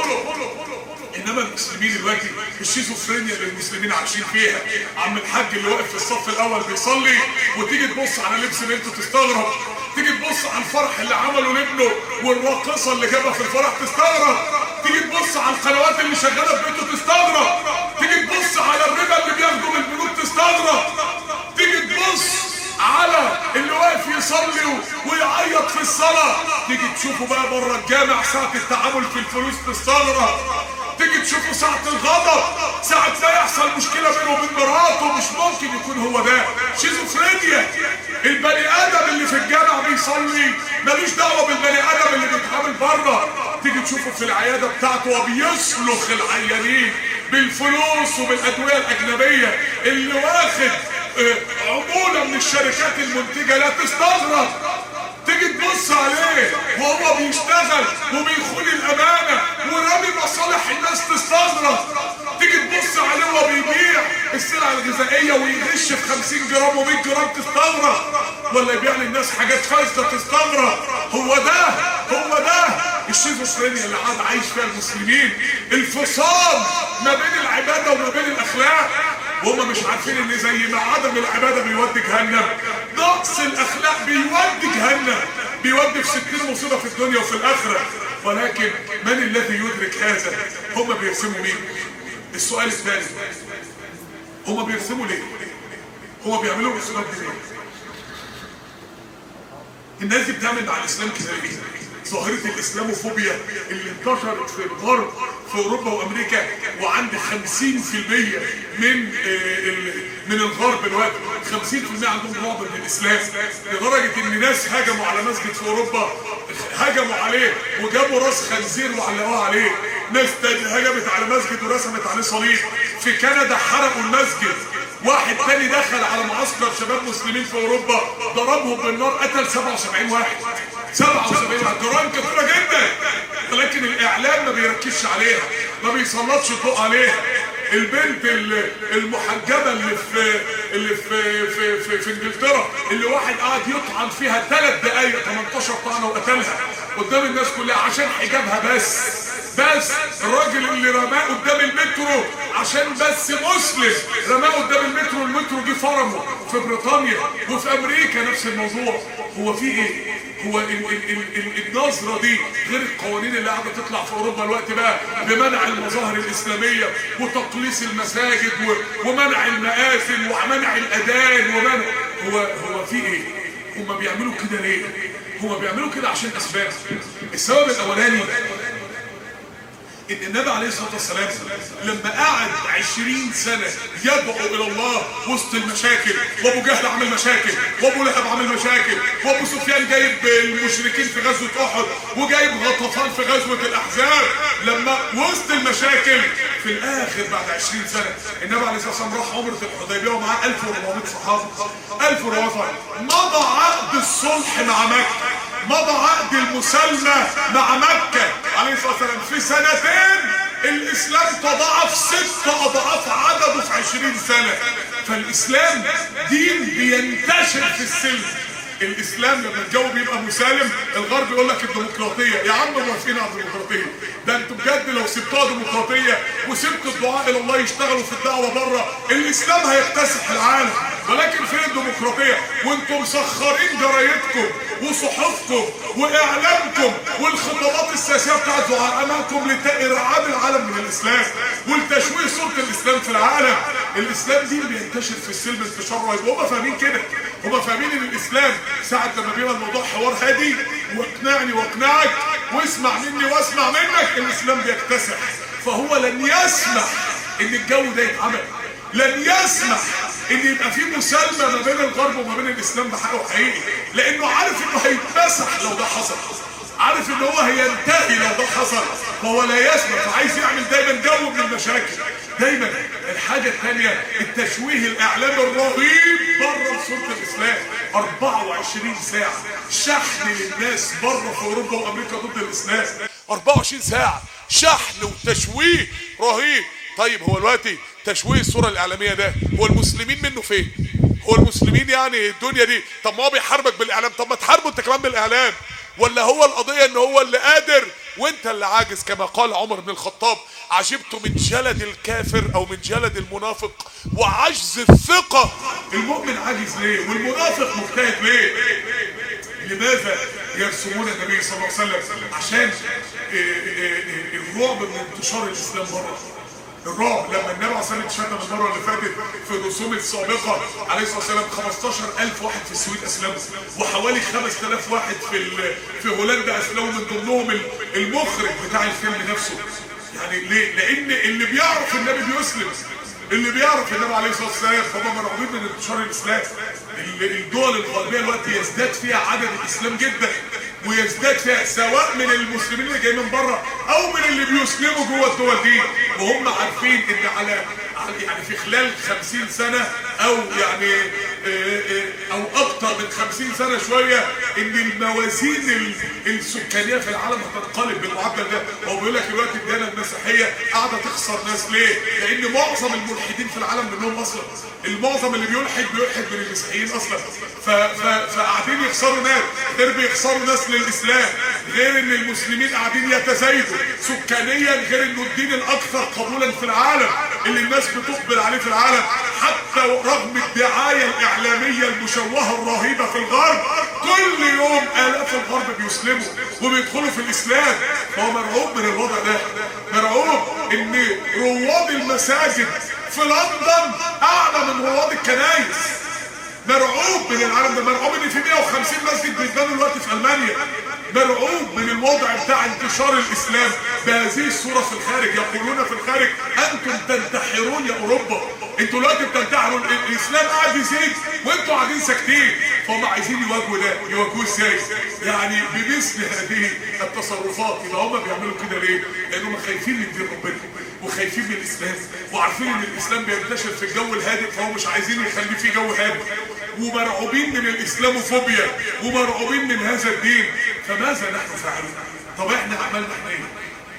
انما المسلمين دلوقتي الشيزوفرينيا اللي المسلمين عايشين فيها، عم الحاج اللي واقف في الصف الاول بيصلي وتيجي تبص على لبس بنته تستغرب، تيجي تبص على الفرح اللي عمله لابنه والراقصه اللي جابها في الفرح تستغرب، تيجي تبص على القنوات اللي شغاله في بيته تستغرب، تيجي تبص على الربا اللي بياخده من البنوك تستغرب، تيجي تبص على اللي واقف يصلي ويعيط في الصلاه، تيجي تشوفه بقى بره الجامع ساعه التعامل في الفلوس تستغرب، تيجي تشوفه ساعة الغضب، ساعة ما يحصل مشكلة بينه وبين مراته، مش ممكن يكون هو ده. شيزوفرينيا. البني آدم اللي في الجامع بيصلي ملوش دعوه بالبني ادم اللي بيتعامل بره. تيجي تشوفه في العياده بتاعته وبيسلخ العيانين بالفلوس وبالادويه الاجنبيه اللي واخد عموله من الشركات المنتجه، لا تستغرب. تيجي تبص عليه وهو بيشتغل وبيخون الامانه ورامي مصالح الناس، تستغرب. تيجي تبص عليه وهو بيبيع السلع الغذائيه ويغش في 50 جرام و100 جرام، تستغرب. ولا يبيع للناس حاجات فاسده، تستغرب. هو ده الشيزوفرينيا اللي قاعد عايش فيها المسلمين، الفصام ما بين العباده وما بين الاخلاق. وهم مش عارفين ان زي ما عدم العباده بيودي جهنم، نقص الاخلاق بيودي جهنم، بيودي في 60 مصيبه في الدنيا وفي الاخره. ولكن من الذي يدرك هذا؟ هم بيرسموا مين؟ السؤال الثاني، هم بيرسموا ليه؟ هم بيعملوا الرسومات دي ليه؟ الناس دي بتعمل مع الاسلام كده ليه؟ ظاهرة الاسلاموفوبيا اللي انتشرت في الغرب في اوروبا وامريكا، وعند 50% من الغرب دلوقتي 50% عندهم رعب من الاسلام، لدرجة ان ناس هجموا على مسجد في اوروبا، هجموا عليه وجابوا راس خنزير وعلقوها عليه. ناس هجمت على مسجد ورسمت عليه صليب. في كندا حرقوا المسجد. واحد تاني دخل على معسكر شباب مسلمين في اوروبا، ضربهم بالنار، قتل 77 واحد. 77 واحد، جرائم كثيرة جدا، ولكن الاعلام ما بيركزش عليها، ما بيسلطش الضوء عليها. البنت المحجبة اللي في انجلترا، اللي واحد قاعد يطعن فيها 3 دقايق 18 طعنة وقتلها قدام الناس كلها عشان حجابها بس. الراجل اللي رماه قدام المترو عشان بس مسلم، رماه قدام المترو جه فرمه. في بريطانيا وفي امريكا نفس الموضوع. هو في ايه؟ هو النظرة دي غير القوانين اللي قاعدة تطلع في اوروبا الوقت بقى بمنع المظاهر الاسلامية وتقليص المساجد ومنع المآذن ومنع الاذان ومنع. هو في ايه؟ هم بيعملوا كده ليه؟ هم بيعملوا كده عشان اسباب. السبب الاولاني ان النبي عليه الصلاه والسلام لما قعد 20 سنه يدعو الى الله وسط المشاكل، وابو جهل عمل مشاكل، وابو لهب عمل مشاكل، وابو سفيان جايب المشركين في غزوه احد، وجايب غطفان في غزوه الاحزاب، لما وسط المشاكل في الاخر بعد 20 سنه النبي عليه الصلاه والسلام راح عمره الحديبيه ومعاه 1400 صحابه، 1400. مضى عقد الصلح مع مكه، مضى عقد المسالمه مع مكه عليه الصلاه والسلام. في سنتين الاسلام تضاعف 6 اضعاف عدده في 20 سنه. فالاسلام دين بينتشر في السلم. الاسلام لما الجو بيبقى مسالم، الغرب يقول لك الديمقراطيه. يا عم موافقين على الديمقراطيه؟ ده انتوا بجد لو سبتوها ديمقراطيه وسبتوا الدعاء الى الله يشتغلوا في الدعوه بره، الاسلام هيكتسح العالم. ولكن فين الديمقراطيه وانتم مسخرين جرايدكم وصحفكم واعلامكم والخطابات السياسيه بتاعت زعمائكم لارعاب العالم من الاسلام ولتشويه صوره الاسلام في العالم؟ الاسلام دين بينتشر في السلم انتشار رهيب. هم فاهمين كده، هم فاهمين ان الاسلام ساعه لما بيبقى الموضوع حوار هادي واقنعني واقنعك واسمع مني واسمع منك، الاسلام بيكتسح. فهو لن يسمح ان الجو ده يتعمل، لن يسمح ان يبقى في مسالمه ما بين الغرب وما بين الاسلام بحقه حقيقي، لانه عارف انه هيتمسح لو ده حصل، عارف ان هو هينتهي لو ده حصل، فهو لا يسمح. فعايز يعمل دايما جو من المشاكل دايما. الحاجه الثانيه التشويه الاعلامي الرهيب بره صوره الاسلام. 24 ساعه شحن للناس بره في اوروبا وامريكا ضد الاسلام، 24 ساعه شحن وتشويه رهيب. طيب هو دلوقتي تشويه الصوره الاعلاميه ده هو المسلمين منه فين؟ هو المسلمين يعني الدنيا دي؟ طب ما هو بيحاربك بالاعلام، طب ما تحاربه انت كمان بالاعلام. ولا هو القضيه ان هو اللي قادر وانت اللي عاجز؟ كما قال عمر بن الخطاب: عجبت من جلد الكافر او من جلد المنافق وعجز الثقه. المؤمن عاجز ليه والمنافق مجتهد ليه؟ لماذا يرسمون النبي صلى الله عليه وسلم؟ عشان الرعب من انتشار الاسلام بره. الرعب لما النبي عليه الصلاه والسلام اتشتم المره اللي فاتت في الرسوم السابقه عليه الصلاه والسلام، 15000 واحد في السويد اسلموا، وحوالي 5000 واحد في هولندا اسلموا، من ضمنهم المخرج بتاع الفيلم نفسه. يعني ليه؟ لان اللي بيعرف النبي بيسلم، اللي بيعرف النبي عليه الصلاه والسلام، فهم مرعوبين من انتشار الاسلام. الدول الغربيه دلوقتي يزداد فيها عدد الاسلام جدا، ويزداد فيها سواء من المسلمين اللي جايين من بره او من اللي بيسلموا جوه الدول دي، وهم عارفين ان على يعني في خلال 50 سنه او يعني او اكتر من 50 سنه شويه ان الموازين السكانيه في العالم هتنقلب بالمعدل ده. هو بيقول لك دلوقتي الديانه المسيحيه قاعده تخسر ناس ليه؟ لان معظم الملحدين في العالم منهم اصلا، المعظم اللي بيلحد من المسيحيين اصلا، فقاعدين يخسروا ناس، غير بيخسروا ناس للاسلام، غير ان المسلمين قاعدين يتزايدوا سكانيا، غير انه الدين الاكثر قبولا في العالم اللي الناس بتقبل عليه في العالم، حتى رغم الدعايه الاعلاميه المشوهه الرهيبه في الغرب، كل يوم الاف الغرب بيسلموا وبيدخلوا في الاسلام. فهو مرعوب من الوضع ده، مرعوب ان رواد المساجد في لندن اعلى من رواد الكنائس، مرعوب من العالم ده، مرعوب ان في 150 مسجد بيتبنوا دلوقتي في المانيا، مرعوب من الوضع بتاع انتشار الاسلام بهذه الصوره في الخارج. يقولون في الخارج انتم تنتحرون يا اوروبا، انتوا دلوقتي بتنتحروا، الاسلام قاعد يزيد وانتوا قاعدين ساكتين. فهم عايزين يواجهوا ده، يواجهوه ازاي؟ يعني بمثل هذه التصرفات. يبقى هم بيعملوا كده ليه؟ لانهم خايفين من دين ربنا وخايفين من الاسلام، وعارفين ان الاسلام بينتشر في الجو الهادئ، فهم مش عايزين يخلي فيه جو هادئ، ومرعوبين من الاسلاموفوبيا ومرعوبين من هذا الدين. فماذا نحن فعلنا؟ طب احنا عملنا احنا ايه؟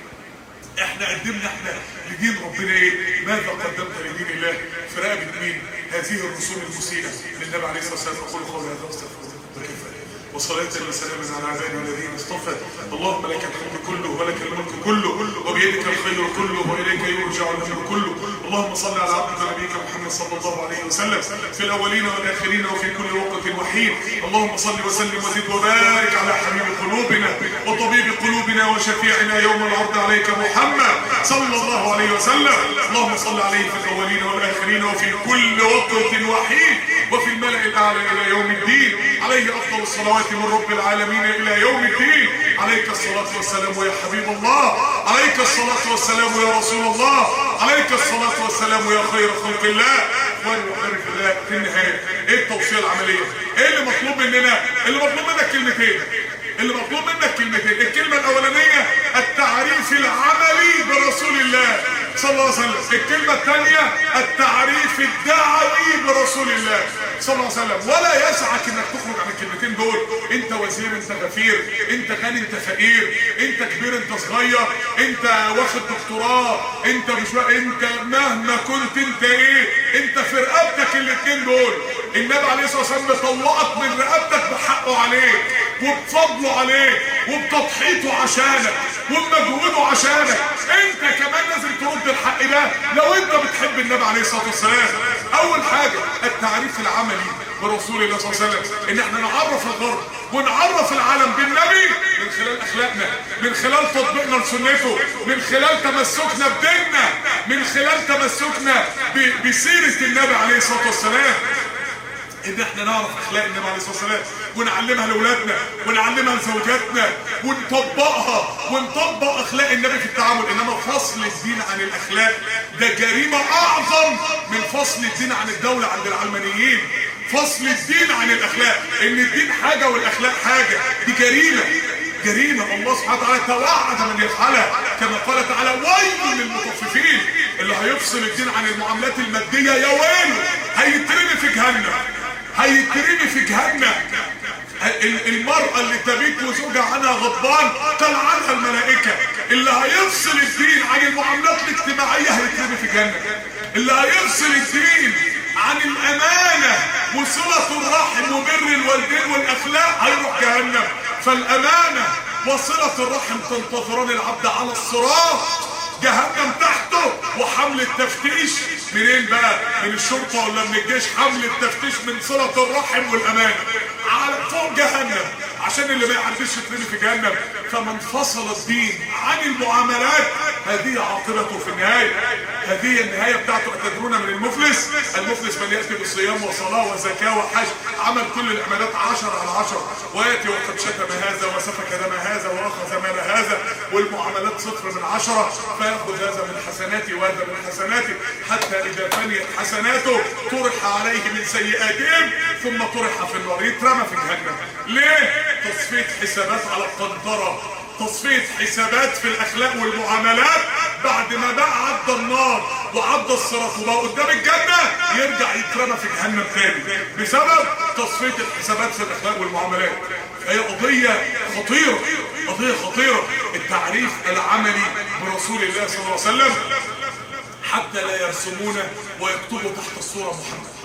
احنا قدمنا احنا لدين ربنا ايه؟ ماذا قدمت لدين الله في رقبة مين؟ هذه الرسوم المسيئة للنبي عليه الصلاة والسلام. اقول قولي هذا واستغفر الله كفاية، وصلاة وسلاما على عبادنا الذين اصطفى. اللهم لك الحمد كله ولك الملك كله وبيدك الخير كله واليك يرجع الامر كله. اللهم صل على عبدك ونبيك محمد صلى الله عليه وسلم في الاولين والاخرين وفي كل وقت وحين. اللهم صل وسلم وزد وبارك على حبيب قلوبنا وطبيب قلوبنا وشفيعنا يوم العرض عليك محمد صلى الله عليه وسلم. اللهم صل عليه في الاولين والاخرين وفي كل وقت وحين وفي الملأ الاعلى الى يوم الدين. عليه افضل الصلوات من رب العالمين الى يوم الدين. عليك الصلاة والسلام يا حبيب الله، عليك الصلاة والسلام يا رسول الله، عليك الصلاة والسلام يا خير خلق الله. اخواني واخواني في الله، في النهاية ايه التوصية العملية؟ ايه اللي مطلوب مننا؟ اللي مطلوب منك كلمتين، اللي مطلوب منك كلمتين. الكلمة الاولانية التعريف العملي برسول الله صلى الله عليه وسلم، الكلمة الثانية التعريف الدعوي برسول الله صلى الله عليه وسلم. ولا يسعك انك تخرج عن الكلمتين دول. انت وزير، انت غفير، انت غني، انت فقير، انت كبير، انت صغير، انت واخد دكتوراه، انت مش، انت مهما كنت انت ايه، انت في رقبتك الاثنين دول. النبي عليه الصلاه والسلام بيطلعك من رقبتك بحقه عليك وبفضله عليك وبتضحيته عشانك وبمجهوده عشانك. انت كمان لازم ترد الحق ده لو انت بتحب النبي عليه الصلاه والسلام. اول حاجه التعريف العملي برسول الله صلى الله عليه وسلم، ان احنا نعرف الغرب ونعرف العالم بالنبي من خلال اخلاقنا، من خلال تطبيقنا لسنته، من خلال تمسكنا بديننا، من خلال تمسكنا بسيره النبي عليه الصلاه والسلام. ان احنا نعرف اخلاق النبي عليه الصلاه والسلام ونعلمها لاولادنا ونعلمها لزوجاتنا ونطبقها ونطبق اخلاق النبي في التعامل. انما فصل الدين عن الاخلاق ده جريمه اعظم من فصل الدين عن الدوله عند العلمانيين. فصل الدين عن الاخلاق، ان الدين حاجه والاخلاق حاجه، دي جريمه، جريمه الله سبحانه وتعالى توعد من يفعلها، كما قال تعالى ويل للمطففين. اللي هيفصل الدين عن المعاملات الماديه يا ويله، هيترمي في جهنم، هيترمي في جهنم. المرأة اللي تبيت وزوجها عنها غضبان تلعنها الملائكة. اللي هيفصل الدين عن المعاملات الاجتماعية هيترمي في جهنم. اللي هيفصل الدين عن الأمانة وصلة الرحم وبر الوالدين والأخلاق هيروح جهنم. فالأمانة وصلة الرحم تنتظران العبد على الصراط، جهنم تحته. وحمل التفتيش منين بقى؟ من الشرطة ولا من الجيش؟ حمل التفتيش من صلة الرحم والأمانة على فوق جهنم، عشان اللي ما يعرفش يترمي في جهنم. فمن فصل الدين عن المعاملات هذه عاقبته في النهاية، هذه النهاية بتاعته. أتدرون من المفلس؟ المفلس من يأتي بالصيام وصلاة وزكاة وحج، عمل كل العبادات 10 على 10، ويأتي وقد شتم هذا وسفك دم هذا وأخذ مال هذا، والمعاملات 0 من 10، فيأخذ هذا من حسناته وهذا من حسناته، حتى إذا فنيت حسناته طرح عليه من سيئاتهم ثم طرح في النار، يترمى في جهنم. ليه؟ تصفية حسابات على القنطرة، تصفية حسابات في الأخلاق والمعاملات. بعد ما بقى عدى النار وعدى الصراط وبقى قدام الجنة، يرجع يترمى في جهنم تاني بسبب تصفية الحسابات في الأخلاق والمعاملات. هي قضية خطيرة، قضية خطيرة. التعريف العملي برسول الله صلى الله عليه وسلم حتى لا يرسمون ويكتبوا تحت الصورة محمد.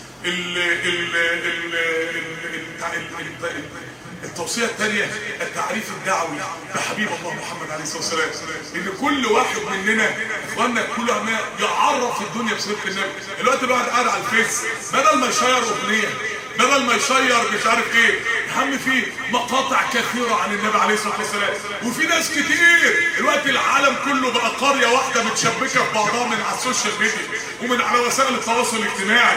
التوصية الثانية التعريف الدعوي بحبيب الله محمد عليه الصلاة والسلام، ان كل واحد مننا اخواننا كل ما يعرف الدنيا بسيرة النبي. الوقت الواحد قاعد على الفيس، بدل ما يشير اغنية، بدل ما يشير مش عارف ايه، اهم في مقاطع كثيرة عن النبي عليه الصلاة والسلام. وفي ناس كتير الوقت العالم كله بقى قرية واحدة متشبكة في بعضها من على السوشيال ميديا ومن على وسائل التواصل الاجتماعي.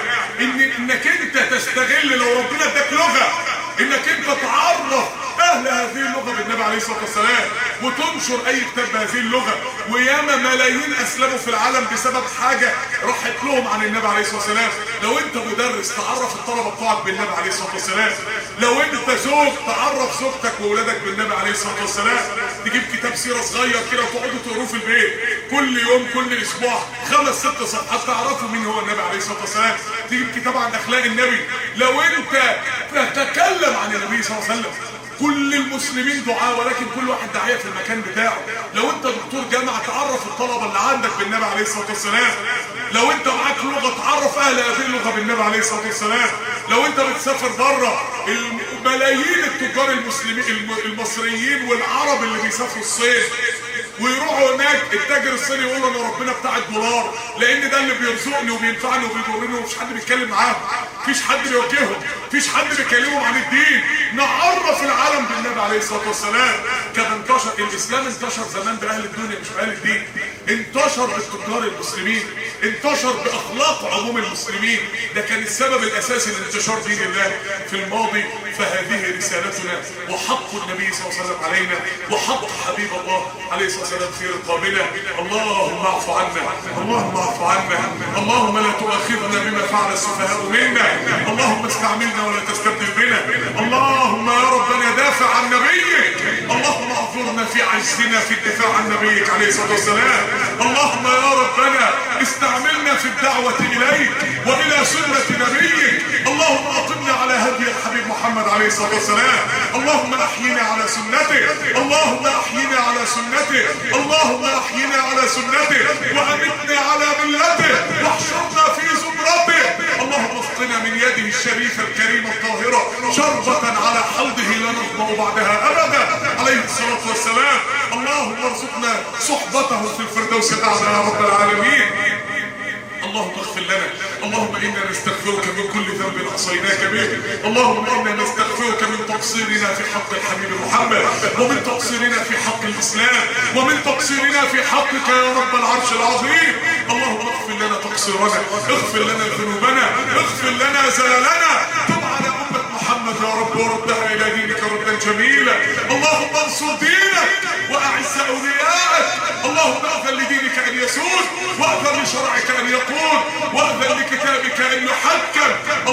انك انت تستغل لو ربنا اداك لغة، انك انت تعرف اهل هذه اللغة بالنبي عليه الصلاة والسلام وتنشر اي كتاب بهذه اللغة. وياما ملايين اسلموا في العالم بسبب حاجة راحت لهم عن النبي عليه الصلاة والسلام. لو انت مدرس تعرف الطلبة بتوعك بالنبي عليه الصلاة والسلام. لو انت زوج تعرف زوجتك واولادك بالنبي عليه الصلاة والسلام. تجيب كتاب سيرة صغير كده وتقعدوا تقروه في البيت كل يوم كل اسبوع 5-6 صفحات تعرفوا مين هو النبي عليه الصلاة والسلام. تجيب كتاب عن اخلاق النبي. لو انت تتكلم عن النبي صلى الله عليه وسلم. كل المسلمين دعاء ولكن كل واحد داعية في المكان بتاعه. لو انت دكتور جامعة تعرف الطلبة اللي عندك بالنبي عليه الصلاة والسلام. لو انت معاك لغة تعرف اهل هذه اللغة بالنبي عليه الصلاة والسلام. لو انت بتسافر بره، الملايين التجار المسلمين المصريين والعرب اللي بيسافروا الصين ويروحوا هناك، التاجر الصيني يقول له انا ربنا بتاع الدولار لان ده اللي بيرزقني وبينفعني وبيضرني ومفيش حد بيتكلم معاهم، مفيش حد بيوجههم، مفيش حد بيكلمهم عن الدين. نعرف العالم بالنبي عليه الصلاه والسلام. كان انتشر الاسلام، انتشر زمان باهل الدنيا مش باهل الدين، انتشر بالتجار المسلمين، انتشر باخلاق عموم المسلمين. ده كان السبب الاساسي لانتشار دين الله في الماضي. فهذه رسالتنا وحق النبي صلى الله عليه وسلم علينا وحق حبيب الله عليه الصلاه والسلام في رقابنا. اللهم اعف عنا، اللهم اعف عنا، اللهم لا تؤاخذنا بما فعل السفهاء منا، اللهم استعملنا ولا تستبدل بنا، اللهم يا ربنا دافع عن نبيك، اللهم اعذرنا في عجزنا في الدفاع عن نبيك عليه الصلاه والسلام، اللهم يا ربنا استعملنا في الدعوه اليك والى سنه نبيك، اللهم اقمنا على هدي الحبيب محمد عليه الصلاه والسلام، اللهم احينا على سنته، اللهم احينا على سنته، اللهم احينا على سنته وامتنا على ملته واحشرنا في زمرته، اللهم اسقنا من يده الشريفه الكريمه الطاهره شربة على حوضه لا نظمأ بعدها ابدا عليه الصلاه والسلام، اللهم ارزقنا صحبته في الفردوس الاعلى يا رب العالمين. اللهم اغفر لنا، اللهم انا نستغفرك من كل ذنب عصيناك به، اللهم انا نستغفرك من تقصيرنا في حق الحبيب محمد ومن تقصيرنا في حق الاسلام ومن تقصيرنا في حقك يا رب العرش العظيم. اللهم اغفر لنا تقصيرنا، اغفر لنا ذنوبنا، اغفر لنا زللنا، تب على امه محمد يا رب وردها الى دينك ردا جميلا. اللهم انصر دينك واعز اولياءك، اللهم اذن لدينك ان يسود واذن لشرعك ان يقول واذن لكتابك ان يحكم.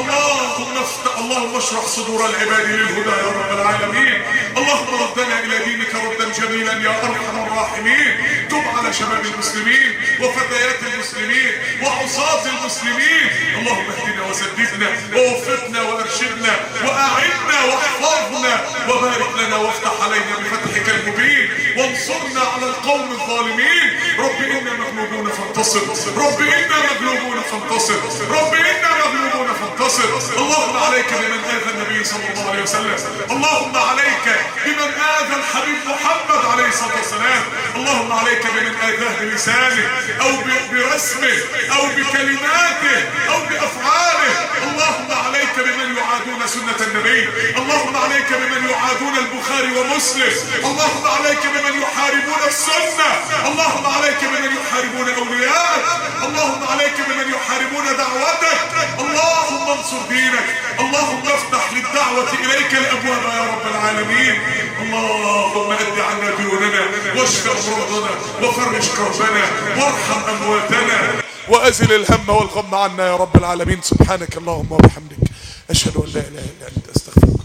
اللهم اشرح صدور العباد للهدى يا رب العالمين. اللهم ردنا الى دينك ردا جميلا يا ارحم الراحمين. تب على شباب المسلمين وفتيات المسلمين وعصاة المسلمين، اللهم اهدنا وسددنا ووفقنا وارشدنا واعنا واحفظنا وبارك لنا وافتح علينا بفتحك المبين وانصرنا على القوم الظالمين. رب انا مغلوبون فانتصر، رب انا مغلوبون فانتصر، رب انا مغلوبون فانتصر. اللهم عليك بمن اذى النبي صلى الله عليه وسلم، اللهم عليك بمن اذى الحبيب محمد عليه الصلاه والسلام، اللهم عليك بمن اذاه بلسانه او برسمه او بكلماته او بافعاله، اللهم عليك بمن يعادون سنه النبي، اللهم عليك بمن يعادون البخاري البخاري ومسلم. اللهم عليك بمن يحاربون السنة، اللهم عليك بمن يحاربون أولياءك، اللهم عليك بمن يحاربون دعوتك. اللهم انصر دينك، اللهم افتح للدعوة إليك الأبواب يا رب العالمين. اللهم أد عنا ديوننا واشف أمراضنا وفرج كربنا وارحم أمواتنا وأزل الهم والغم عنا يا رب العالمين. سبحانك اللهم وبحمدك، أشهد أن لا إله إلا أنت، أستغفرك.